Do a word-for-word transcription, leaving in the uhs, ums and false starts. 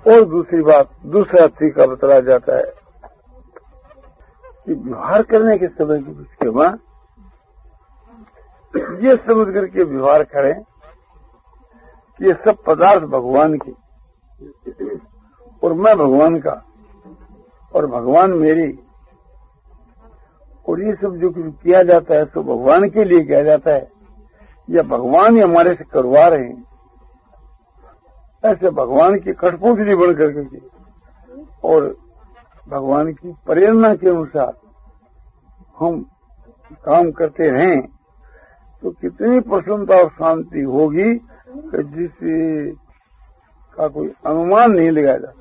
और दूसरी बात, दूसरा तरीका बताया जाता है कि व्यवहार करने के समय की उसके बाद ये समझ करके व्यवहार करें कि ये सब पदार्थ भगवान के और मैं भगवान का और भगवान मेरी, और ये सब जो कुछ किया जाता है तो भगवान के लिए किया जाता है या भगवान ही हमारे से करवा रहे हैं। ऐसे भगवान की कठपुतली बन करके और भगवान की प्रेरणा के अनुसार हम काम करते रहें तो कितनी प्रसन्नता और शांति होगी कि जिसका कोई अनुमान नहीं लगाया जाता।